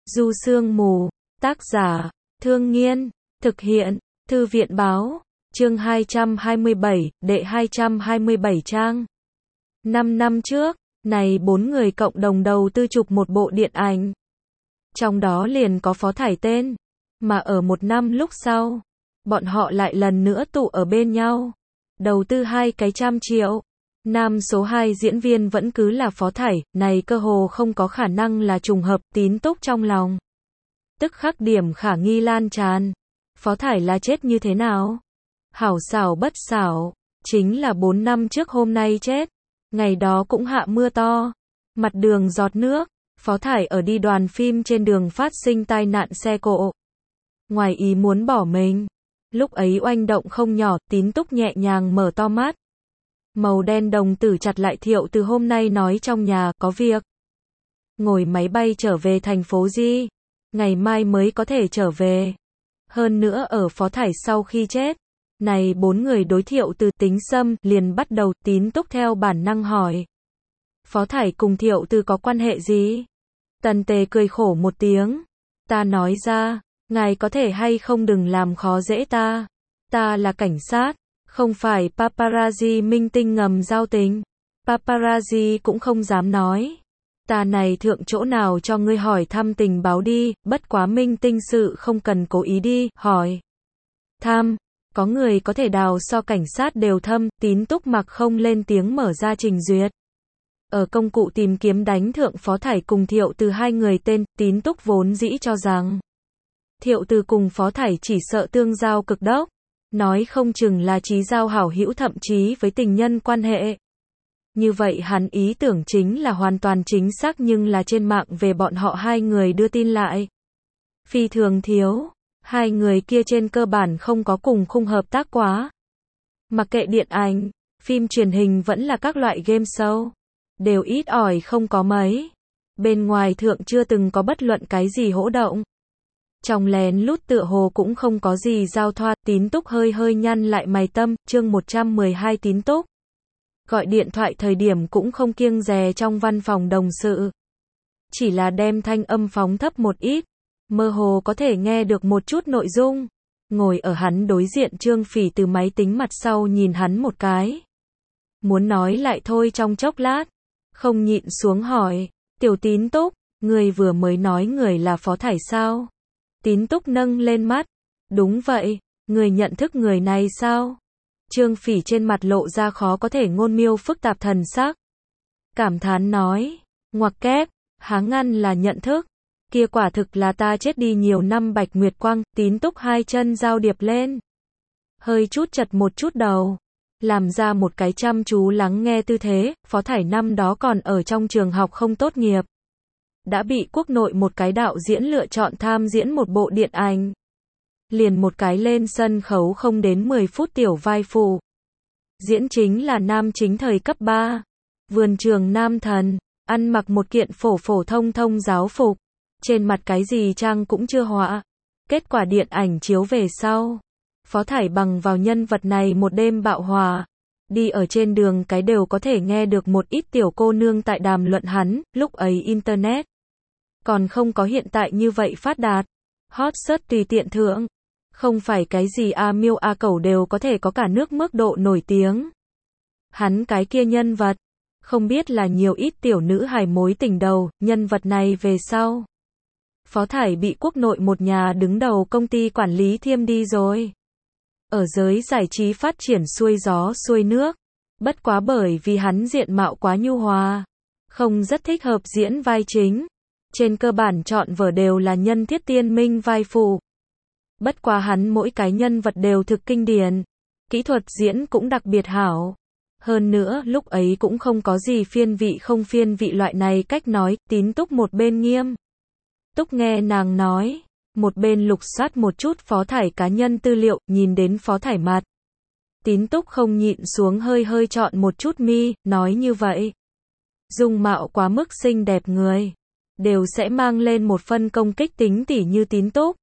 Du Sương Mù, tác giả, Thương Nghiên, thực hiện, Thư viện báo, chương 227, đệ 227 trang. 5 năm trước, này 4 người cộng đồng đầu tư chụp một bộ điện ảnh. Trong đó liền có Phó Thải tên, mà ở một năm lúc sau, bọn họ lại lần nữa tụ ở bên nhau, đầu tư 200 triệu. Nam số 2 diễn viên vẫn cứ là Phó Thải, này cơ hồ không có khả năng là trùng hợp. Tín Túc trong lòng tức khắc điểm khả nghi lan tràn. Phó Thải là chết như thế nào? Hảo xảo bất xảo, chính là 4 năm trước hôm nay chết. Ngày đó cũng hạ mưa to, mặt đường giọt nước. Phó Thải ở đi đoàn phim trên đường phát sinh tai nạn xe cộ, ngoài ý muốn bỏ mình. Lúc ấy oanh động không nhỏ. Tín Túc nhẹ nhàng mở to mắt, màu đen đồng tử chặt lại. Thiệu từ hôm nay nói trong nhà có việc, ngồi máy bay trở về thành phố Di, ngày mai mới có thể trở về. Hơn nữa ở Phó Thải sau khi chết, này 4 người đối Thiệu từ tính xâm, liền bắt đầu. Tín Túc theo bản năng hỏi, Phó Thải cùng Thiệu từ có quan hệ gì? Tần Tề cười khổ một tiếng, ta nói ra, ngài có thể hay không đừng làm khó dễ ta. Ta là cảnh sát, không phải paparazzi minh tinh ngầm giao tình. Paparazzi cũng không dám nói. Ta này thượng chỗ nào cho ngươi hỏi thăm tình báo đi, bất quá minh tinh sự không cần cố ý đi, hỏi thăm. Có người có thể đào so cảnh sát đều thâm. Tín Túc mặc không lên tiếng mở ra trình duyệt. Ở công cụ tìm kiếm đánh thượng Phó Thải cùng Thiệu từ hai người tên. Tín Túc vốn dĩ cho rằng Thiệu từ cùng Phó Thải chỉ sợ tương giao cực đốc, nói không chừng là chí giao hảo hữu, thậm chí với tình nhân quan hệ. Như vậy hắn ý tưởng chính là hoàn toàn chính xác, nhưng là trên mạng về bọn họ hai người đưa tin lại phi thường thiếu. Hai người kia trên cơ bản không có cùng khung hợp tác quá. Mặc kệ điện ảnh, phim truyền hình vẫn là các loại game show, đều ít ỏi không có mấy. Bên ngoài thượng chưa từng có bất luận cái gì hỗ động. Trong lén lút tựa hồ cũng không có gì giao thoa. Tín Túc hơi hơi nhăn lại mày tâm. Chương 112 Tín Túc gọi điện thoại thời điểm cũng không kiêng dè trong văn phòng đồng sự, chỉ là đem thanh âm phóng thấp một ít, mơ hồ có thể nghe được một chút nội dung. Ngồi ở hắn đối diện Trương Phỉ từ máy tính mặt sau nhìn hắn một cái, muốn nói lại thôi trong chốc lát, không nhịn xuống hỏi, tiểu Tín Túc, người vừa mới nói người là Phó Thải sao? Tín Túc nâng lên mắt, đúng vậy, người nhận thức người này sao? Trương Phỉ trên mặt lộ ra khó có thể ngôn miêu phức tạp thần sắc, cảm thán nói, ngoặc kép, há ngăn là nhận thức, kia quả thực là ta chết đi nhiều năm Bạch Nguyệt Quang. Tín Túc hai chân giao điệp lên, hơi chút chật một chút đầu, làm ra một cái chăm chú lắng nghe tư thế. Phó Thải năm đó còn ở trong trường học không tốt nghiệp, đã bị quốc nội một cái đạo diễn lựa chọn tham diễn một bộ điện ảnh. Liền một cái lên sân khấu không đến 10 phút tiểu vai phụ. Diễn chính là nam chính thời cấp 3. Vườn trường nam thần, ăn mặc một kiện phổ phổ thông thông giáo phục. Trên mặt cái gì trang cũng chưa họa. Kết quả điện ảnh chiếu về sau, Phó Thải bằng vào nhân vật này một đêm bạo hòa. Đi ở trên đường cái đều có thể nghe được một ít tiểu cô nương tại đàm luận hắn. Lúc ấy Internet còn không có hiện tại như vậy phát đạt. Hot search tùy tiện thượng, không phải cái gì A Miêu A Cẩu đều có thể có cả nước mức độ nổi tiếng. Hắn cái kia nhân vật, không biết là nhiều ít tiểu nữ hài mối tình đầu. Nhân vật này về sau, Phó Thải bị quốc nội một nhà đứng đầu công ty quản lý thiêm đi rồi. Ở giới giải trí phát triển xuôi gió xuôi nước. Bất quá bởi vì hắn diện mạo quá nhu hòa, không rất thích hợp diễn vai chính. Trên cơ bản chọn vở đều là nhân thiết tiên minh vai phụ. Bất quá hắn mỗi cái nhân vật đều thực kinh điển, kỹ thuật diễn cũng đặc biệt hảo. Hơn nữa lúc ấy cũng không có gì phiên vị không phiên vị loại này cách nói. Tín Túc một bên nghiêm túc nghe nàng nói, một bên lục soát một chút Phó Thải cá nhân tư liệu. Nhìn đến Phó Thải mặt, Tín Túc không nhịn xuống hơi hơi chọn một chút mi, nói như vậy, dung mạo quá mức xinh đẹp người đều sẽ mang lên một phân công kích tính. Tỉ như Tín Túc,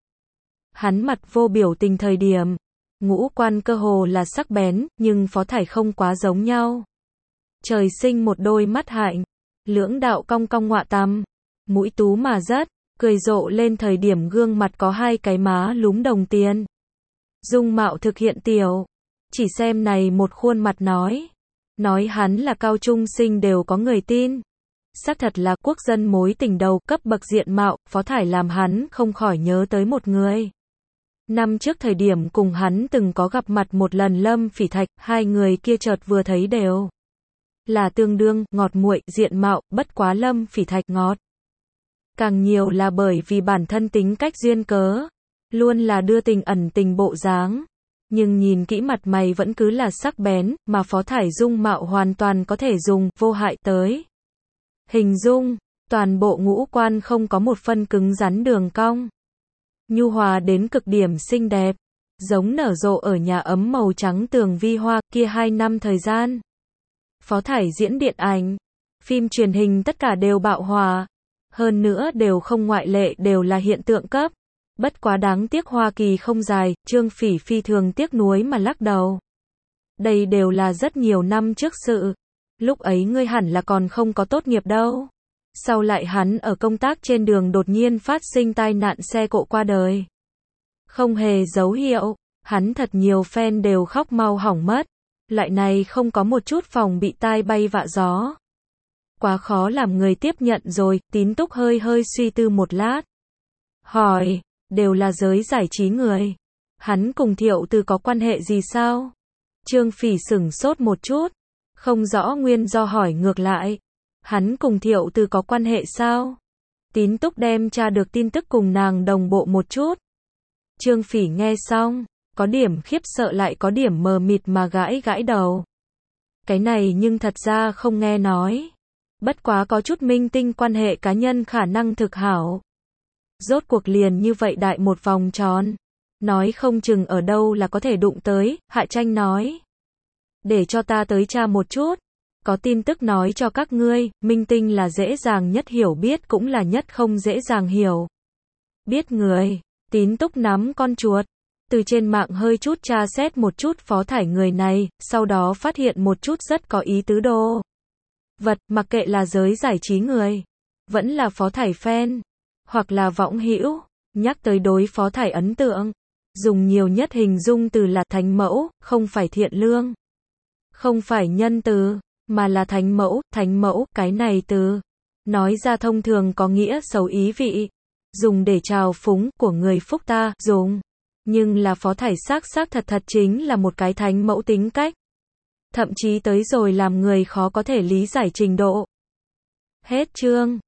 hắn mặt vô biểu tình thời điểm, ngũ quan cơ hồ là sắc bén, nhưng Phó Thải không quá giống nhau. Trời sinh một đôi mắt hạnh, lưỡng đạo cong cong ngọa tằm, mũi tú mà rất, cười rộ lên thời điểm gương mặt có hai cái má lúm đồng tiền. Dung mạo thực hiện tiểu. Chỉ xem này một khuôn mặt nói hắn là cao trung sinh đều có người tin. Xác thật là quốc dân mối tình đầu cấp bậc diện mạo, Phó Thải làm hắn không khỏi nhớ tới một người. Năm trước thời điểm cùng hắn từng có gặp mặt một lần Lâm Phỉ Thạch, hai người kia chợt vừa thấy đều là tương đương, ngọt muội, diện mạo, bất quá Lâm Phỉ Thạch ngọt. Càng nhiều là bởi vì bản thân tính cách duyên cớ, luôn là đưa tình ẩn tình bộ dáng. Nhưng nhìn kỹ mặt mày vẫn cứ là sắc bén, mà Phó Thải dung mạo hoàn toàn có thể dùng vô hại tới hình dung, toàn bộ ngũ quan không có một phân cứng rắn đường cong. Nhu hòa đến cực điểm xinh đẹp, giống nở rộ ở nhà ấm màu trắng tường vi hoa kia 2 năm thời gian. Phó Thải diễn điện ảnh, phim truyền hình tất cả đều bạo hòa, hơn nữa đều không ngoại lệ đều là hiện tượng cấp. Bất quá đáng tiếc Hoa Kỳ không dài, Trương Phỉ phi thường tiếc nuối mà lắc đầu. Đây đều là rất nhiều năm trước sự. Lúc ấy ngươi hẳn là còn không có tốt nghiệp đâu. Sau lại hắn ở công tác trên đường đột nhiên phát sinh tai nạn xe cộ qua đời. Không hề dấu hiệu, hắn thật nhiều fan đều khóc mau hỏng mất. Loại này không có một chút phòng bị tai bay vạ gió. Quá khó làm người tiếp nhận rồi, Tín Túc hơi suy tư một lát. Hỏi, đều là giới giải trí người. Hắn cùng Thiệu Từ có quan hệ gì sao? Trương Phỉ sửng sốt một chút. Không rõ nguyên do hỏi ngược lại. Hắn cùng Thiệu Từ có quan hệ sao? Tín Túc đem tra được tin tức cùng nàng đồng bộ một chút. Trương Phỉ nghe xong, có điểm khiếp sợ lại có điểm mờ mịt mà gãi đầu. Cái này nhưng thật ra không nghe nói. Bất quá có chút minh tinh quan hệ cá nhân khả năng thực hảo. Rốt cuộc liền như vậy đại một vòng tròn. Nói không chừng ở đâu là có thể đụng tới, Hạ Tranh nói. Để cho ta tới tra một chút. Có tin tức nói cho các ngươi, minh tinh là dễ dàng nhất hiểu biết cũng là nhất không dễ dàng hiểu. Biết người, Tín Túc nắm con chuột. Từ trên mạng hơi chút tra xét một chút Phó Thải người này, sau đó phát hiện một chút rất có ý tứ đồ vật, mặc kệ là giới giải trí người, vẫn là Phó Thải fan, hoặc là võng hữu, nhắc tới đối Phó Thải ấn tượng, dùng nhiều nhất hình dung từ là thánh mẫu, không phải thiện lương, không phải nhân từ, mà là thánh mẫu, cái này từ, nói ra thông thường có nghĩa xấu ý vị, dùng để trào phúng của người phúc ta, dùng. Nhưng là Phó Thải xác thật chính là một cái thánh mẫu tính cách. Thậm chí tới rồi làm người khó có thể lý giải trình độ. Hết chương.